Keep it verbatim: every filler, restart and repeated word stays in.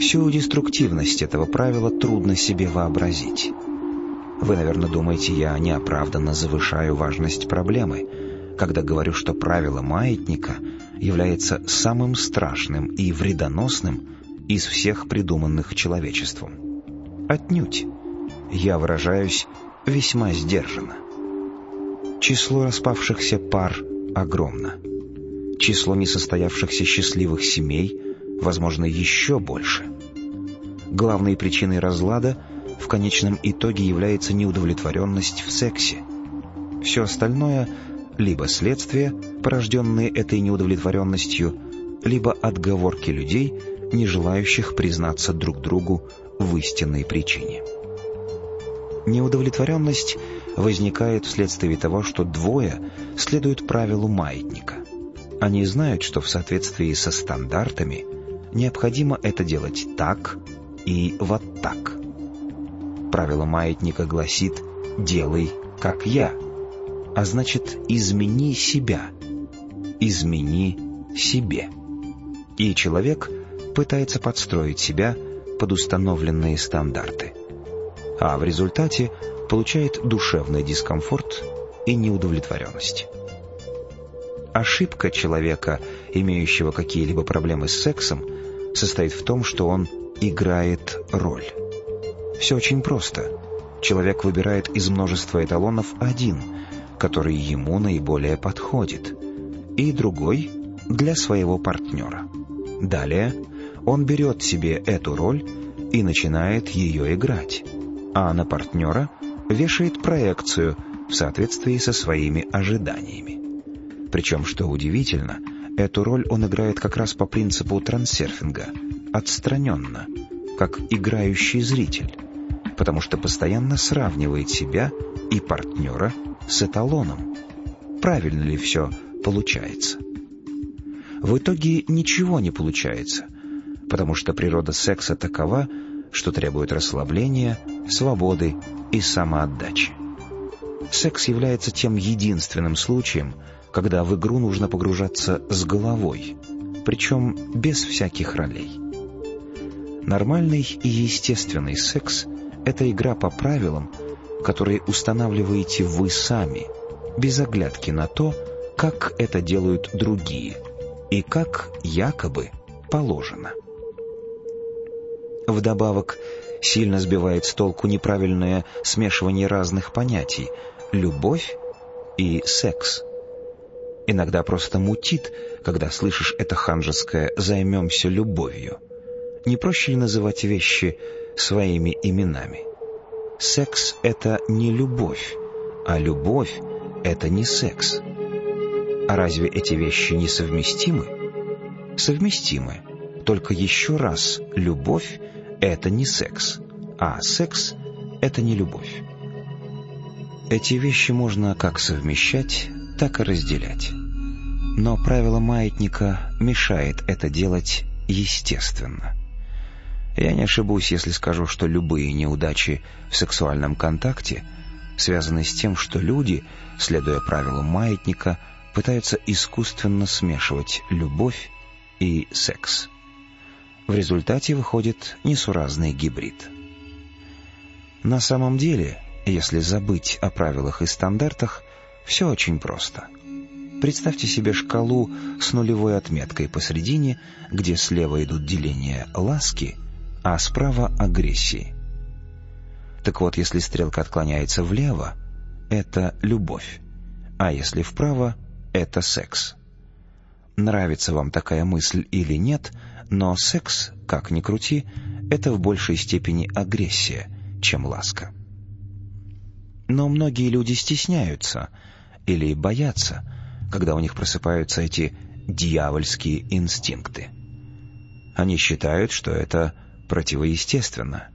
Всю деструктивность этого правила трудно себе вообразить. Вы, наверное, думаете, я неоправданно завышаю важность проблемы, когда говорю, что правило маятника является самым страшным и вредоносным из всех придуманных человечеством. Отнюдь. Я выражаюсь весьма сдержанно. Число распавшихся пар огромно. Число несостоявшихся счастливых семей, возможно, еще больше. Главной причиной разлада в конечном итоге является неудовлетворенность в сексе. Все остальное — либо следствие, порожденные этой неудовлетворенностью, либо отговорки людей, не желающих признаться друг другу в истинной причине. Неудовлетворенность возникает вследствие того, что двое следуют правилу маятника. Они знают, что в соответствии со стандартами необходимо это делать так и вот так. Правило маятника гласит «делай, как я», а значит «измени себя», «измени себе». И человек пытается подстроить себя под установленные стандарты, а в результате получает душевный дискомфорт и неудовлетворенность. Ошибка человека, имеющего какие-либо проблемы с сексом, состоит в том, что он играет роль. Все очень просто. Человек выбирает из множества эталонов один, который ему наиболее подходит, и другой для своего партнера. Далее он берет себе эту роль и начинает ее играть, а на партнера вешает проекцию в соответствии со своими ожиданиями. Причем, что удивительно, эту роль он играет как раз по принципу трансерфинга, отстраненно, как играющий зритель, потому что постоянно сравнивает себя и партнера с эталоном. Правильно ли все получается? В итоге ничего не получается, потому что природа секса такова, что требует расслабления, свободы и самоотдачи. Секс является тем единственным случаем, когда в игру нужно погружаться с головой, причем без всяких ролей. Нормальный и естественный секс — это игра по правилам, которые устанавливаете вы сами, без оглядки на то, как это делают другие и как якобы положено. Вдобавок, сильно сбивает с толку неправильное смешивание разных понятий — любовь и секс. Иногда просто мутит, когда слышишь это ханжеское «займемся любовью». Не проще ли называть вещи своими именами? Секс — это не любовь, а любовь — это не секс. А разве эти вещи несовместимы? Совместимы. Только еще раз, любовь — это не секс, а секс — это не любовь. Эти вещи можно как совмещать, так и разделять. Но правило маятника мешает это делать естественно. Я не ошибусь, если скажу, что любые неудачи в сексуальном контакте связаны с тем, что люди, следуя правилам маятника, пытаются искусственно смешивать любовь и секс. В результате выходит несуразный гибрид. На самом деле, если забыть о правилах и стандартах, все очень просто. Представьте себе шкалу с нулевой отметкой посредине, где слева идут деления ласки, а справа агрессии. Так вот, если стрелка отклоняется влево, это любовь, а если вправо, это секс. Нравится вам такая мысль или нет, но секс, как ни крути, это в большей степени агрессия, чем ласка. Но многие люди стесняются или боятся, когда у них просыпаются эти дьявольские инстинкты. Они считают, что это противоестественно,